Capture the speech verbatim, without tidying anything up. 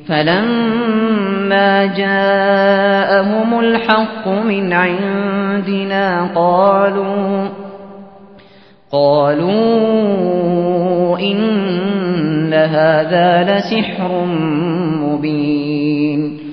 فلما جاءهم الحق من عندنا قالوا قالوا إن هذا لسحر مبين